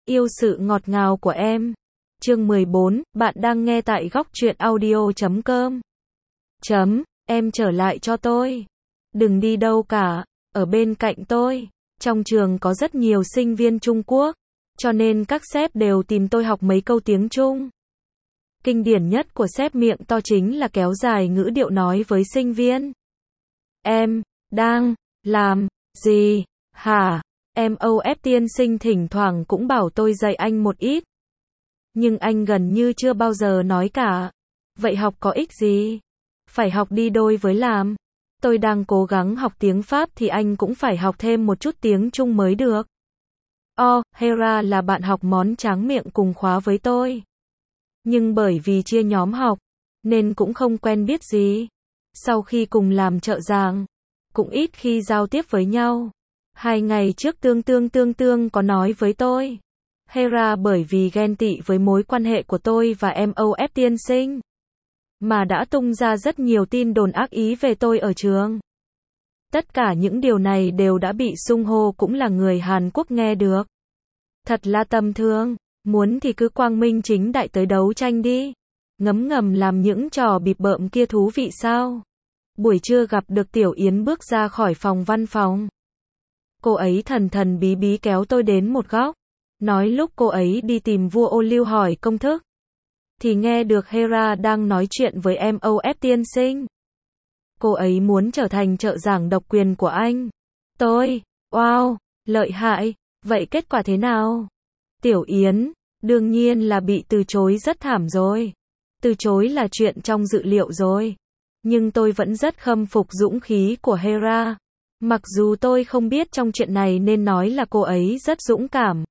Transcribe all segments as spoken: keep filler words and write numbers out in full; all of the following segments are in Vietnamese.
Yêu sự ngọt ngào của em. Chương mười bốn, bạn đang nghe tại góc truyện audio chấm com. Chấm, em trở lại cho tôi. Đừng đi đâu cả, ở bên cạnh tôi. Trong trường có rất nhiều sinh viên Trung Quốc, cho nên các sếp đều tìm tôi học mấy câu tiếng Trung. Kinh điển nhất của sếp miệng to chính là kéo dài ngữ điệu nói với sinh viên. Em, đang, làm, gì, hả? em ô ép tiên sinh thỉnh thoảng cũng bảo tôi dạy anh một ít. Nhưng anh gần như chưa bao giờ nói cả. Vậy học có ích gì? Phải học đi đôi với làm. Tôi đang cố gắng học tiếng Pháp thì anh cũng phải học thêm một chút tiếng Trung mới được. Oh, Hera là bạn học món tráng miệng cùng khóa với tôi. Nhưng bởi vì chia nhóm học, nên cũng không quen biết gì. Sau khi cùng làm trợ giảng, cũng ít khi giao tiếp với nhau. Hai ngày trước tương tương tương tương có nói với tôi. Hera bởi vì ghen tị với mối quan hệ của tôi và em ô ép tiên sinh, mà đã tung ra rất nhiều tin đồn ác ý về tôi ở trường. Tất cả những điều này đều đã bị Sung Hô cũng là người Hàn Quốc nghe được. Thật là tầm thường, muốn thì cứ quang minh chính đại tới đấu tranh đi. Ngấm ngầm làm những trò bịp bợm kia thú vị sao? Buổi trưa gặp được Tiểu Yến bước ra khỏi phòng văn phòng. Cô ấy thần thần bí bí kéo tôi đến một góc, nói lúc cô ấy đi tìm vua ô liu hỏi công thức, thì nghe được Hera đang nói chuyện với em ô ép tiên sinh. Cô ấy muốn trở thành trợ giảng độc quyền của anh. Tôi, wow, lợi hại, vậy kết quả thế nào? Tiểu Yến, đương nhiên là bị từ chối rất thảm rồi. Từ chối là chuyện trong dự liệu rồi. Nhưng tôi vẫn rất khâm phục dũng khí của Hera. Mặc dù tôi không biết trong chuyện này nên nói là cô ấy rất dũng cảm,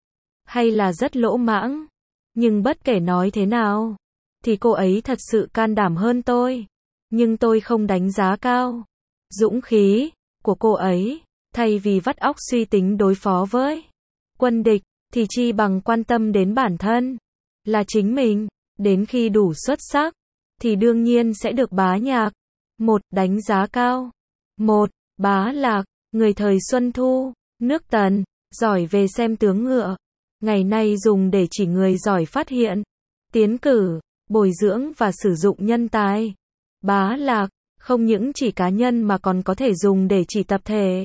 hay là rất lỗ mãng. Nhưng bất kể nói thế nào, thì cô ấy thật sự can đảm hơn tôi. Nhưng tôi không đánh giá cao dũng khí của cô ấy. Thay vì vắt óc suy tính đối phó với quân địch, thì chi bằng quan tâm đến bản thân, là chính mình. Đến khi đủ xuất sắc, thì đương nhiên sẽ được bá nhạc. Một, đánh giá cao. Một, bá lạc, người thời Xuân Thu, nước Tần, giỏi về xem tướng ngựa. Ngày nay dùng để chỉ người giỏi phát hiện, tiến cử, bồi dưỡng và sử dụng nhân tài. Bá lạc, không những chỉ cá nhân mà còn có thể dùng để chỉ tập thể.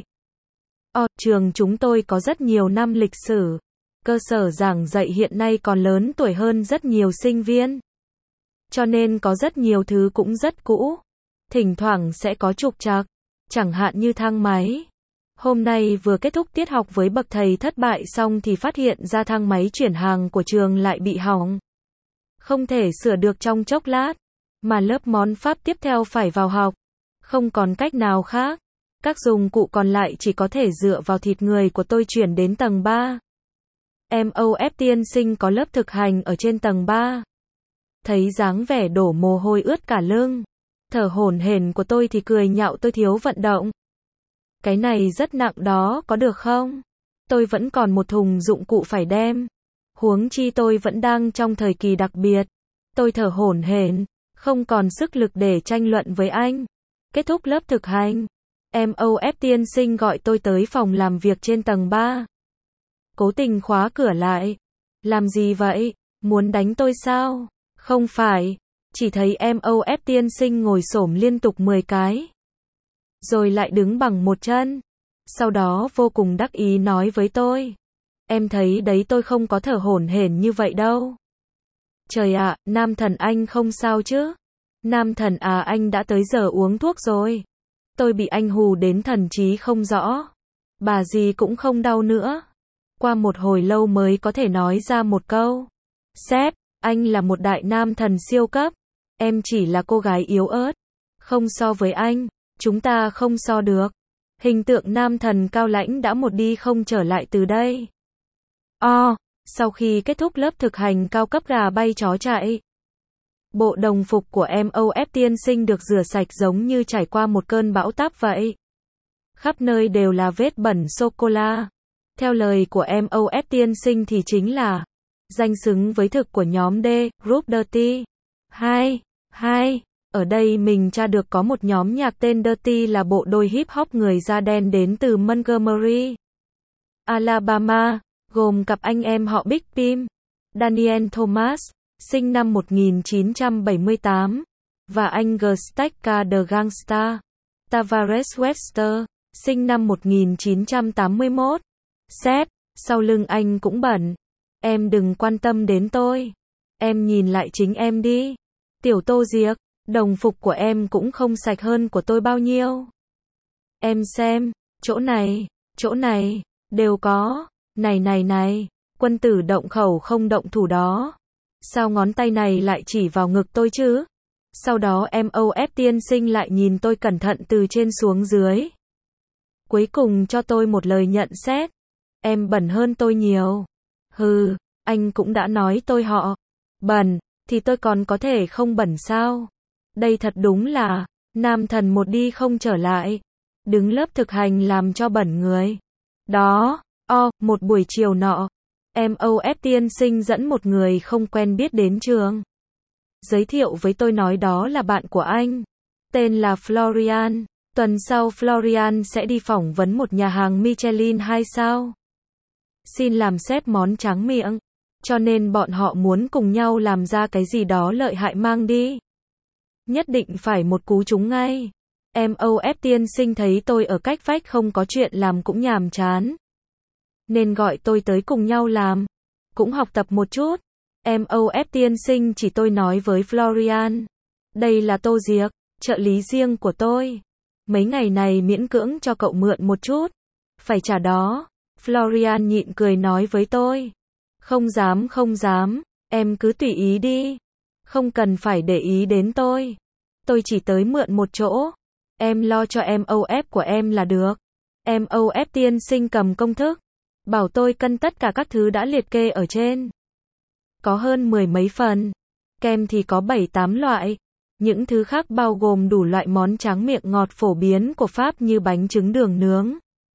Ở trường chúng tôi có rất nhiều năm lịch sử. Cơ sở giảng dạy hiện nay còn lớn tuổi hơn rất nhiều sinh viên. Cho nên có rất nhiều thứ cũng rất cũ. Thỉnh thoảng sẽ có trục trặc, chẳng hạn như thang máy. Hôm nay vừa kết thúc tiết học với bậc thầy thất bại xong thì phát hiện ra thang máy chuyển hàng của trường lại bị hỏng. Không thể sửa được trong chốc lát, mà lớp món Pháp tiếp theo phải vào học. Không còn cách nào khác. Các dụng cụ còn lại chỉ có thể dựa vào thịt người của tôi chuyển đến tầng ba. em ô ép tiên sinh có lớp thực hành ở trên tầng ba. Thấy dáng vẻ đổ mồ hôi ướt cả lưng, thở hổn hển của tôi thì cười nhạo tôi thiếu vận động. Cái này rất nặng đó, có được không? Tôi vẫn còn một thùng dụng cụ phải đem. Huống chi tôi vẫn đang trong thời kỳ đặc biệt. Tôi thở hổn hển, không còn sức lực để tranh luận với anh. Kết thúc lớp thực hành, em ô ép tiên sinh gọi tôi tới phòng làm việc trên tầng ba. Cố tình khóa cửa lại. Làm gì vậy? Muốn đánh tôi sao? Không phải. Chỉ thấy em ô ép tiên sinh ngồi xổm liên tục mười cái. Rồi lại đứng bằng một chân. Sau đó vô cùng đắc ý nói với tôi. Em thấy đấy, tôi không có thở hổn hển như vậy đâu. Trời ạ, nam thần anh không sao chứ? Nam thần à, anh đã tới giờ uống thuốc rồi. Tôi bị anh hù đến thần trí không rõ. Bà gì cũng không đau nữa. Qua một hồi lâu mới có thể nói ra một câu. Sếp, anh là một đại nam thần siêu cấp. Em chỉ là cô gái yếu ớt. Không so với anh, chúng ta không so được. Hình tượng nam thần cao lãnh đã một đi không trở lại từ đây. Oh, sau khi kết thúc lớp thực hành cao cấp gà bay chó chạy. Bộ đồng phục của em ô ép tiên sinh được rửa sạch giống như trải qua một cơn bão táp vậy. Khắp nơi đều là vết bẩn sô-cô-la. Theo lời của em ô ép tiên sinh thì chính là danh xứng với thực của nhóm D, Group Dirty. Hai, hai, ở đây mình tra được có một nhóm nhạc tên Dirty là bộ đôi hip hop người da đen đến từ Montgomery, Alabama, gồm cặp anh em họ Big Pim, Daniel Thomas, sinh năm một nghìn chín trăm bảy mươi tám, và anh Gustaka the Gangsta, Tavares Webster, sinh năm một nghìn chín trăm tám mươi mốt. Sếp, sau lưng anh cũng bẩn. Em đừng quan tâm đến tôi. Em nhìn lại chính em đi. Tiểu Tô Diệc, đồng phục của em cũng không sạch hơn của tôi bao nhiêu. Em xem, chỗ này, chỗ này, đều có. Này này này, quân tử động khẩu không động thủ đó. Sao ngón tay này lại chỉ vào ngực tôi chứ? Sau đó em ô ép tiên sinh lại nhìn tôi cẩn thận từ trên xuống dưới. Cuối cùng cho tôi một lời nhận xét. Em bẩn hơn tôi nhiều. Hừ, anh cũng đã nói tôi họ bẩn, thì tôi còn có thể không bẩn sao? Đây thật đúng là nam thần một đi không trở lại. Đứng lớp thực hành làm cho bẩn người. Đó, o, một buổi chiều nọ, em ô ép tiên sinh dẫn một người không quen biết đến trường. Giới thiệu với tôi nói đó là bạn của anh. Tên là Florian. Tuần sau Florian sẽ đi phỏng vấn một nhà hàng Michelin hai sao. Xin làm sếp món tráng miệng. Cho nên bọn họ muốn cùng nhau làm ra cái gì đó lợi hại mang đi. Nhất định phải một cú trúng ngay. Em ô ép tiên sinh thấy tôi ở cách vách không có chuyện làm cũng nhàm chán. Nên gọi tôi tới cùng nhau làm. Cũng học tập một chút. Em ô ép tiên sinh chỉ tôi nói với Florian. Đây là Tô Diệc, trợ lý riêng của tôi. Mấy ngày này miễn cưỡng cho cậu mượn một chút. Phải trả đó. Florian nhịn cười nói với tôi. Không dám không dám, em cứ tùy ý đi. Không cần phải để ý đến tôi. Tôi chỉ tới mượn một chỗ. Em lo cho em ô ép của em là được. Em ô ép tiên sinh cầm công thức. Bảo tôi cân tất cả các thứ đã liệt kê ở trên. Có hơn mười mấy phần. Kem thì có bảy tám loại. Những thứ khác bao gồm đủ loại món tráng miệng ngọt phổ biến của Pháp như bánh trứng đường nướng,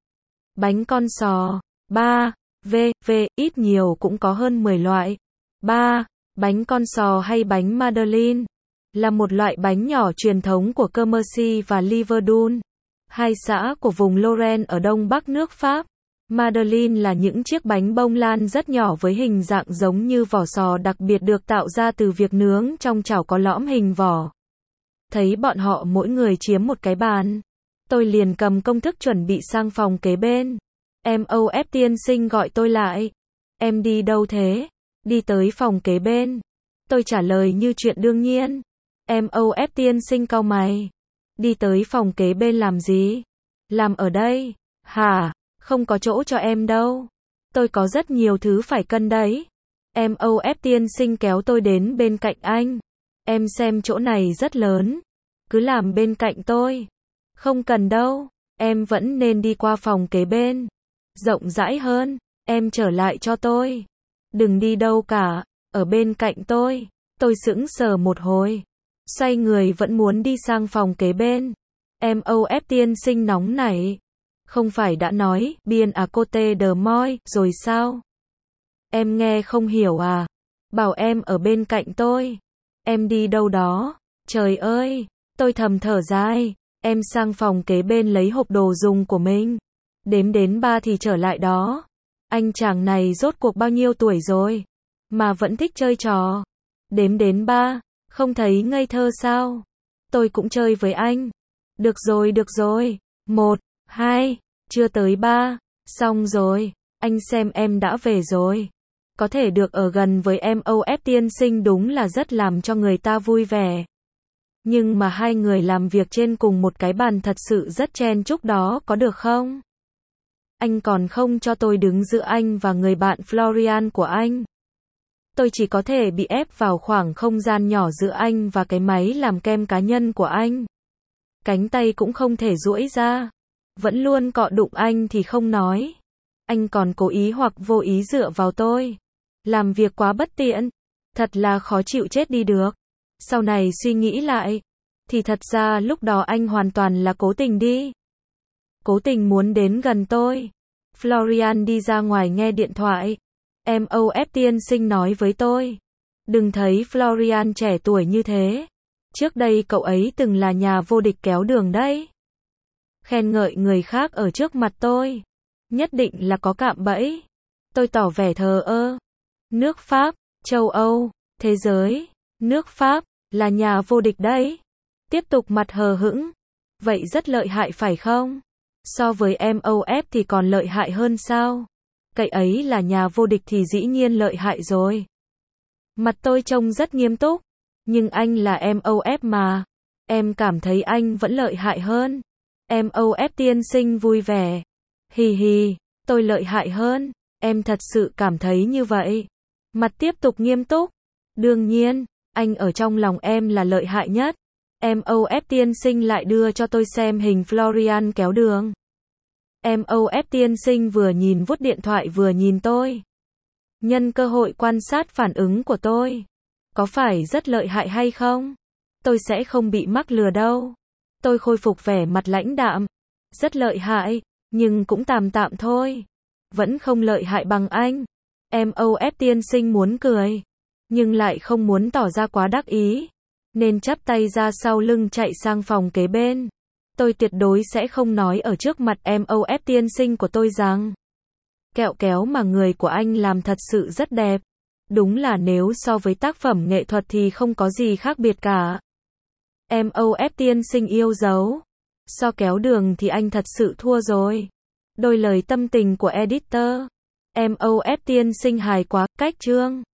bánh con sò. ba. V, V, ít nhiều cũng có hơn mười loại. ba. Bánh con sò hay bánh Madeleine là một loại bánh nhỏ truyền thống của Commercy và Liverdun, hai xã của vùng Lorraine ở đông bắc nước Pháp. Madeleine là những chiếc bánh bông lan rất nhỏ với hình dạng giống như vỏ sò, đặc biệt được tạo ra từ việc nướng trong chảo có lõm hình vỏ. Thấy bọn họ mỗi người chiếm một cái bàn, tôi liền cầm công thức chuẩn bị sang phòng kế bên. Em ô ép tiên sinh gọi tôi lại. Em đi đâu thế? Đi tới phòng kế bên. Tôi trả lời như chuyện đương nhiên. Em ô ép tiên sinh cau mày. Đi tới phòng kế bên làm gì? Làm ở đây. Hả? Không có chỗ cho em đâu. Tôi có rất nhiều thứ phải cân đấy. Em ô ép tiên sinh kéo tôi đến bên cạnh anh. Em xem chỗ này rất lớn. Cứ làm bên cạnh tôi. Không cần đâu. Em vẫn nên đi qua phòng kế bên. Rộng rãi hơn. Em trở lại cho tôi. Đừng đi đâu cả. Ở bên cạnh tôi. Tôi sững sờ một hồi. Xoay người vẫn muốn đi sang phòng kế bên. Em ô ép tiên sinh nóng nảy. Không phải đã nói, bien à côté de moi, rồi sao? Em nghe không hiểu à? Bảo em ở bên cạnh tôi. Em đi đâu đó? Trời ơi! Tôi thầm thở dài. Em sang phòng kế bên lấy hộp đồ dùng của mình. Đếm đến ba thì trở lại đó. Anh chàng này rốt cuộc bao nhiêu tuổi rồi? Mà vẫn thích chơi trò. Đếm đến ba. Không thấy ngây thơ sao? Tôi cũng chơi với anh. Được rồi, được rồi. Một, hai, chưa tới ba. Xong rồi. Anh xem em đã về rồi. Có thể được ở gần với em ô ép tiên sinh đúng là rất làm cho người ta vui vẻ. Nhưng mà hai người làm việc trên cùng một cái bàn thật sự rất chen chúc đó, có được không? Anh còn không cho tôi đứng giữa anh và người bạn Florian của anh. Tôi chỉ có thể bị ép vào khoảng không gian nhỏ giữa anh và cái máy làm kem cá nhân của anh. Cánh tay cũng không thể duỗi ra. Vẫn luôn cọ đụng anh thì không nói. Anh còn cố ý hoặc vô ý dựa vào tôi. Làm việc quá bất tiện. Thật là khó chịu chết đi được. Sau này suy nghĩ lại. Thì thật ra lúc đó anh hoàn toàn là cố tình đi. Cố tình muốn đến gần tôi. Florian đi ra ngoài nghe điện thoại. Em ô ép tiên sinh nói với tôi. Đừng thấy Florian trẻ tuổi như thế. Trước đây cậu ấy từng là nhà vô địch kéo đường đấy. Khen ngợi người khác ở trước mặt tôi. Nhất định là có cạm bẫy. Tôi tỏ vẻ thờ ơ. Nước Pháp, châu Âu, thế giới. Nước Pháp, là nhà vô địch đấy. Tiếp tục mặt hờ hững. Vậy rất lợi hại phải không? So với em o ép thì còn lợi hại hơn sao? Cậy ấy là nhà vô địch thì dĩ nhiên lợi hại rồi. Mặt tôi trông rất nghiêm túc. Nhưng anh là em o ép mà. Em cảm thấy anh vẫn lợi hại hơn. em o ép tiên sinh vui vẻ. Hì hì, tôi lợi hại hơn. Em thật sự cảm thấy như vậy. Mặt tiếp tục nghiêm túc. Đương nhiên, anh ở trong lòng em là lợi hại nhất. em o ép tiên sinh lại đưa cho tôi xem hình Florian kéo đường. em o ép tiên sinh vừa nhìn vuốt điện thoại vừa nhìn tôi. Nhân cơ hội quan sát phản ứng của tôi. Có phải rất lợi hại hay không? Tôi sẽ không bị mắc lừa đâu. Tôi khôi phục vẻ mặt lãnh đạm. Rất lợi hại, nhưng cũng tạm tạm thôi. Vẫn không lợi hại bằng anh. em o ép tiên sinh muốn cười, nhưng lại không muốn tỏ ra quá đắc ý. Nên chắp tay ra sau lưng chạy sang phòng kế bên. Tôi tuyệt đối sẽ không nói ở trước mặt em o ép tiên sinh của tôi rằng kẹo kéo mà người của anh làm thật sự rất đẹp. Đúng là nếu so với tác phẩm nghệ thuật thì không có gì khác biệt cả. em o ép tiên sinh yêu dấu. So kéo đường thì anh thật sự thua rồi. Đôi lời tâm tình của editor. em o ép tiên sinh hài quá, cách chương.